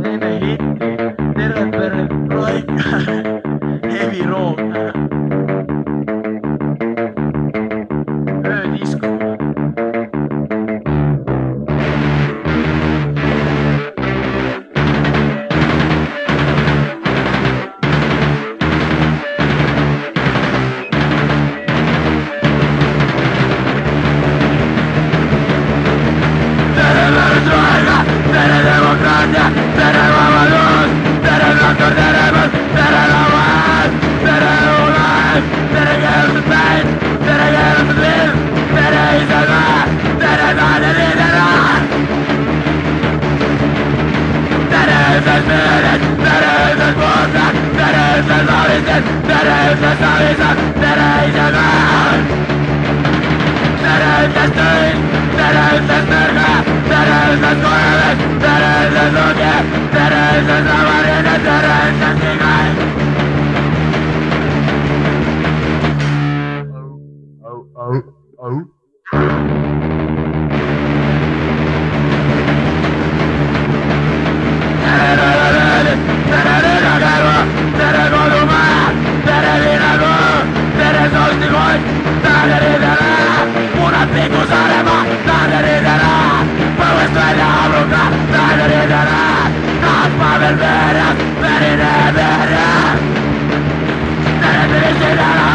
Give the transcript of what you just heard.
teine hitti, terved pered roika, heavy rock, öödisko. Tere demokraatia, tere vabadus, tere doktor, tere mõt, tere lauad, tere ulev, tere keelutud päid, tere keelutud lill, tere isemaa, tere taade liidera. Tere ütles müülid, tere ütles puhkad, tere ütles laulistid, tere ütles savisad, tere isemaa. Tere ütles töid, tere ütles nõrga, tere ütles kojaves, tere ütles lugje, tere ütles lavarine, tere ütles igai. Tere rõõlid, tere rõõgakäru, tere kodumaja, tere viinakuu, tere solstikott, taaderidele, punad Piku Saaremaa, taaderidele, põuest välja abruka, taaderidele, Pavel Verjas, verine verjas. Tere turistidele,